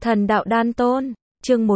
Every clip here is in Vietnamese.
Thần đạo đan tôn, chương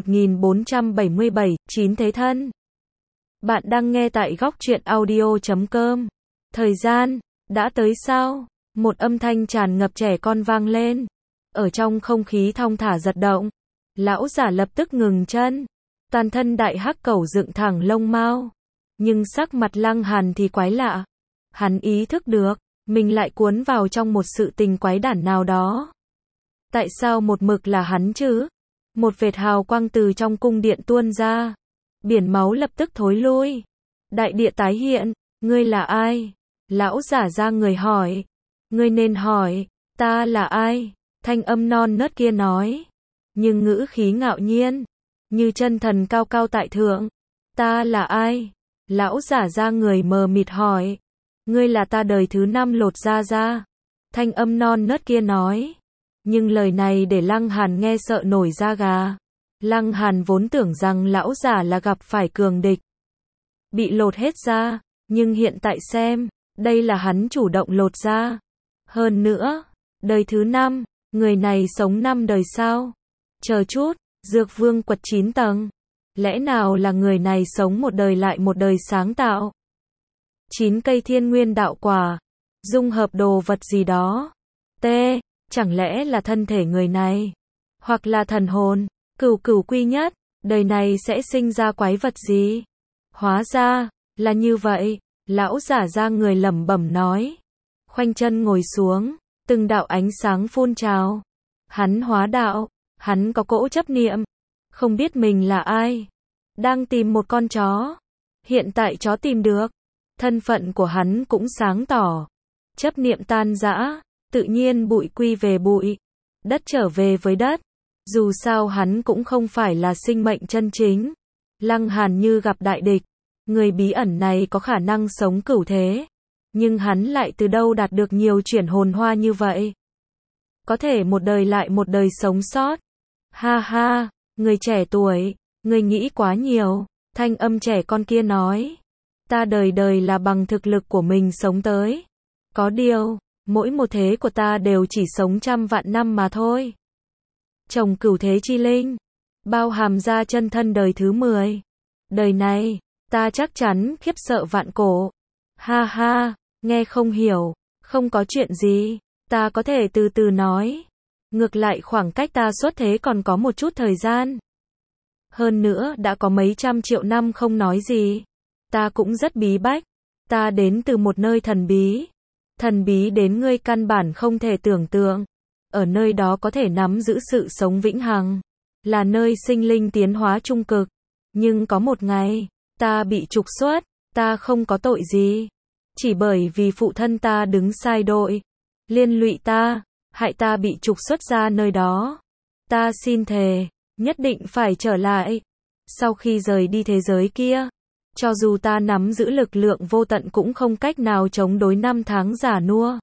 1477, chín thế thân. Bạn đang nghe tại góc truyện audio.com. Thời gian, đã tới sao? Một âm thanh tràn ngập trẻ con vang lên. Ở trong không khí thong thả giật động. Lão giả lập tức ngừng chân. Toàn thân đại hắc cẩu dựng thẳng lông mao. Nhưng sắc mặt Lăng Hàn thì quái lạ. Hắn ý thức được, mình lại cuốn vào trong một sự tình quái đản nào đó. Tại sao một mực là hắn chứ? Một vệt hào quang từ trong cung điện tuôn ra. Biển máu lập tức thối lui. Đại địa tái hiện, ngươi là ai? Lão giả ra người hỏi. Ngươi nên hỏi, ta là ai? Thanh âm non nớt kia nói. Nhưng ngữ khí ngạo nhiên, như chân thần cao cao tại thượng. Ta là ai? Lão giả ra người mờ mịt hỏi. Ngươi là ta đời thứ 5 lột da ra. Thanh âm non nớt kia nói. Nhưng lời này để Lăng Hàn nghe sợ nổi da gà. Lăng Hàn vốn tưởng rằng lão giả là gặp phải cường địch. Bị lột hết da, nhưng hiện tại xem, đây là hắn chủ động lột da. Hơn nữa, đời thứ 5, người này sống 5 đời sao? Chờ chút, Dược Vương quật 9 tầng. Lẽ nào là người này sống một đời lại một đời sáng tạo? 9 cây thiên nguyên đạo quả, dung hợp đồ vật gì đó. Chẳng lẽ là thân thể người này? Hoặc là thần hồn, cửu quy nhất, đời này sẽ sinh ra quái vật gì? Hóa ra, là như vậy, lão giả ra người lẩm bẩm nói. Khoanh chân ngồi xuống, từng đạo ánh sáng phun trào. Hắn hóa đạo, hắn có cỗ chấp niệm, không biết mình là ai. Đang tìm một con chó. Hiện tại chó tìm được, thân phận của hắn cũng sáng tỏ. Chấp niệm tan rã. Tự nhiên bụi quy về bụi, đất trở về với đất. Dù sao hắn cũng không phải là sinh mệnh chân chính. Lăng Hàn như gặp đại địch. Người bí ẩn này có khả năng sống cửu thế. Nhưng hắn lại từ đâu đạt được nhiều chuyển hồn hoa như vậy? Có thể một đời lại một đời sống sót. Ha ha, người trẻ tuổi, người nghĩ quá nhiều. Thanh âm trẻ con kia nói. Ta đời đời là bằng thực lực của mình sống tới. Có điều, mỗi một thế của ta đều chỉ sống trăm vạn năm mà thôi. Chồng cửu thế chi linh, bao hàm ra chân thân đời thứ 10. Đời này, ta chắc chắn khiếp sợ vạn cổ. Ha ha, nghe không hiểu, không có chuyện gì, ta có thể từ từ nói. Ngược lại khoảng cách ta xuất thế còn có một chút thời gian. Hơn nữa đã có mấy trăm triệu năm không nói gì. Ta cũng rất bí bách. Ta đến từ một nơi thần bí. Thần bí đến ngươi căn bản không thể tưởng tượng. Ở nơi đó có thể nắm giữ sự sống vĩnh hằng. Là nơi sinh linh tiến hóa trung cực. Nhưng có một ngày, ta bị trục xuất. Ta không có tội gì. Chỉ bởi vì phụ thân ta đứng sai đội. Liên lụy ta, hại ta bị trục xuất ra nơi đó. Ta xin thề, nhất định phải trở lại. Sau khi rời đi thế giới kia, cho dù ta nắm giữ lực lượng vô tận cũng không cách nào chống đối năm tháng già nua.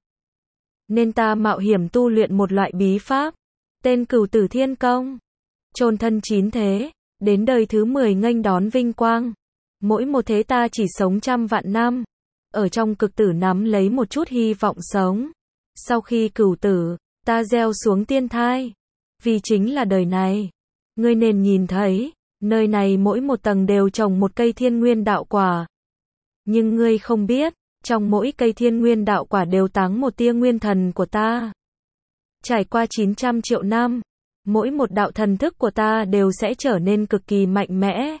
Nên ta mạo hiểm tu luyện một loại bí pháp, tên Cửu Tử Thiên Công. Chôn thân 9 thế, đến đời thứ 10 nghênh đón vinh quang. Mỗi một thế ta chỉ sống trăm vạn năm. Ở trong cực tử nắm lấy một chút hy vọng sống. Sau khi cửu tử, ta gieo xuống tiên thai. Vì chính là đời này. Ngươi nên nhìn thấy, nơi này mỗi một tầng đều trồng một cây thiên nguyên đạo quả. Nhưng ngươi không biết, trong mỗi cây thiên nguyên đạo quả đều táng một tia nguyên thần của ta. Trải qua 900 triệu năm, mỗi một đạo thần thức của ta đều sẽ trở nên cực kỳ mạnh mẽ.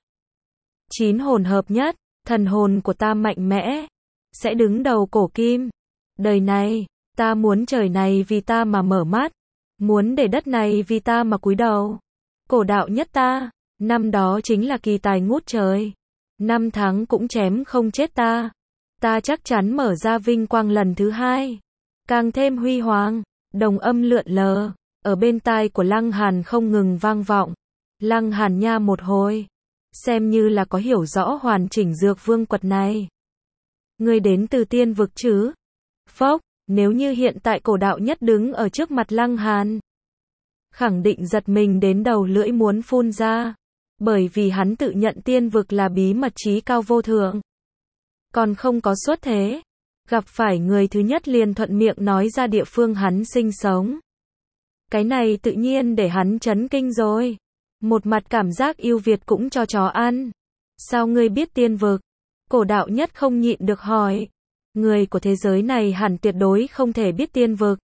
9 hồn hợp nhất, thần hồn của ta mạnh mẽ, sẽ đứng đầu cổ kim. Đời này, ta muốn trời này vì ta mà mở mắt, muốn để đất này vì ta mà cúi đầu. Cổ đạo nhất ta, năm đó chính là kỳ tài ngút trời. 5 tháng cũng chém không chết ta. Ta chắc chắn mở ra vinh quang lần thứ 2. Càng thêm huy hoàng, đồng âm lượn lờ, ở bên tai của Lăng Hàn không ngừng vang vọng. Lăng Hàn nha một hồi, xem như là có hiểu rõ hoàn chỉnh Dược Vương quật này. Ngươi đến từ tiên vực chứ? Phốc, nếu như hiện tại cổ đạo nhất đứng ở trước mặt Lăng Hàn, khẳng định giật mình đến đầu lưỡi muốn phun ra. Bởi vì hắn tự nhận tiên vực là bí mật trí cao vô thượng. Còn không có xuất thế. Gặp phải người thứ nhất liền thuận miệng nói ra địa phương hắn sinh sống. Cái này tự nhiên để hắn chấn kinh rồi. Một mặt cảm giác yêu Việt cũng cho chó ăn. Sao ngươi biết tiên vực? Cổ đạo nhất không nhịn được hỏi. Người của thế giới này hẳn tuyệt đối không thể biết tiên vực.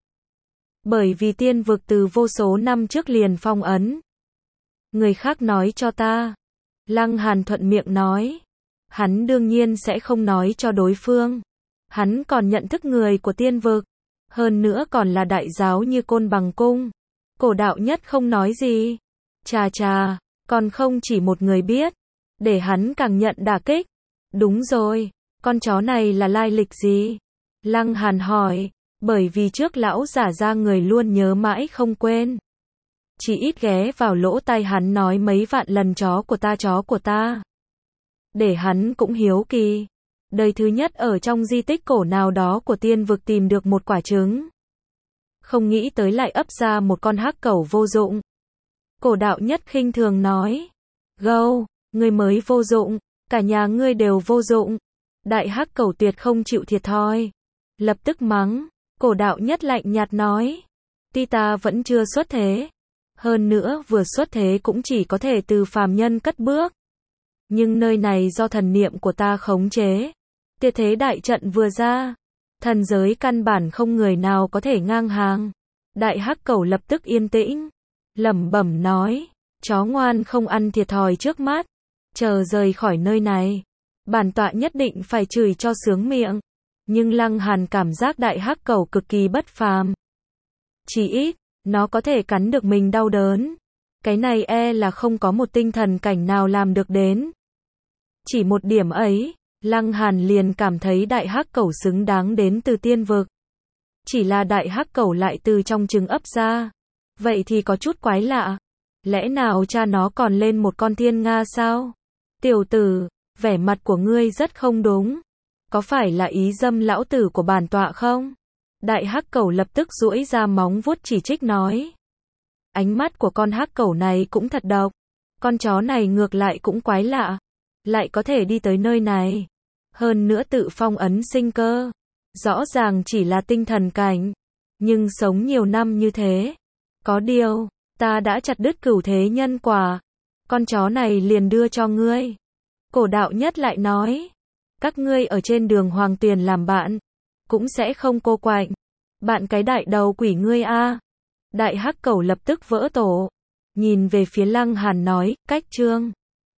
Bởi vì tiên vực từ vô số năm trước liền phong ấn. Người khác nói cho ta. Lăng Hàn thuận miệng nói. Hắn đương nhiên sẽ không nói cho đối phương. Hắn còn nhận thức người của tiên vực. Hơn nữa còn là đại giáo như Côn Bằng Cung. Cổ đạo nhất không nói gì. Chà chà, còn không chỉ một người biết. Để hắn càng nhận đả kích. Đúng rồi, con chó này là lai lịch gì? Lăng Hàn hỏi, bởi vì trước lão giả ra người luôn nhớ mãi không quên. Chỉ ít ghé vào lỗ tai hắn nói mấy vạn lần chó của ta. Để hắn cũng hiếu kỳ. Đời thứ nhất ở trong di tích cổ nào đó của tiên vực tìm được một quả trứng. Không nghĩ tới lại ấp ra một con hắc cẩu vô dụng. Cổ đạo nhất khinh thường nói. Gâu, ngươi mới vô dụng, cả nhà ngươi đều vô dụng. Đại hắc cẩu tuyệt không chịu thiệt thòi. Lập tức mắng, cổ đạo nhất lạnh nhạt nói. Tuy ta vẫn chưa xuất thế. Hơn nữa vừa xuất thế cũng chỉ có thể từ phàm nhân cất bước. Nhưng nơi này do thần niệm của ta khống chế. Tuyệt thế đại trận vừa ra. Thần giới căn bản không người nào có thể ngang hàng. Đại hắc cẩu lập tức yên tĩnh. Lẩm bẩm nói. Chó ngoan không ăn thiệt thòi trước mắt. Chờ rời khỏi nơi này. Bản tọa nhất định phải chửi cho sướng miệng. Nhưng Lăng Hàn cảm giác đại hắc cẩu cực kỳ bất phàm. Chỉ ít, nó có thể cắn được mình đau đớn. Cái này là không có một tinh thần cảnh nào làm được đến. Chỉ một điểm ấy, Lăng Hàn liền cảm thấy đại hắc cẩu xứng đáng đến từ tiên vực. Chỉ là đại hắc cẩu lại từ trong trứng ấp ra. Vậy thì có chút quái lạ. Lẽ nào cha nó còn lên một con thiên nga sao? Tiểu tử, vẻ mặt của ngươi rất không đúng. Có phải là ý dâm lão tử của bản tọa không? Đại hắc cẩu lập tức duỗi ra móng vuốt chỉ trích nói. Ánh mắt của con hắc cẩu này cũng thật độc. Con chó này ngược lại cũng quái lạ. Lại có thể đi tới nơi này. Hơn nữa tự phong ấn sinh cơ. Rõ ràng chỉ là tinh thần cảnh. Nhưng sống nhiều năm như thế. Có điều, ta đã chặt đứt cửu thế nhân quả. Con chó này liền đưa cho ngươi. Cổ đạo nhất lại nói. Các ngươi ở trên đường Hoàng Tuyền làm bạn. Cũng sẽ không cô quạnh. Bạn cái đại đầu quỷ ngươi a. Đại hắc cẩu lập tức vỡ tổ. Nhìn về phía Lăng Hàn nói, cách chương.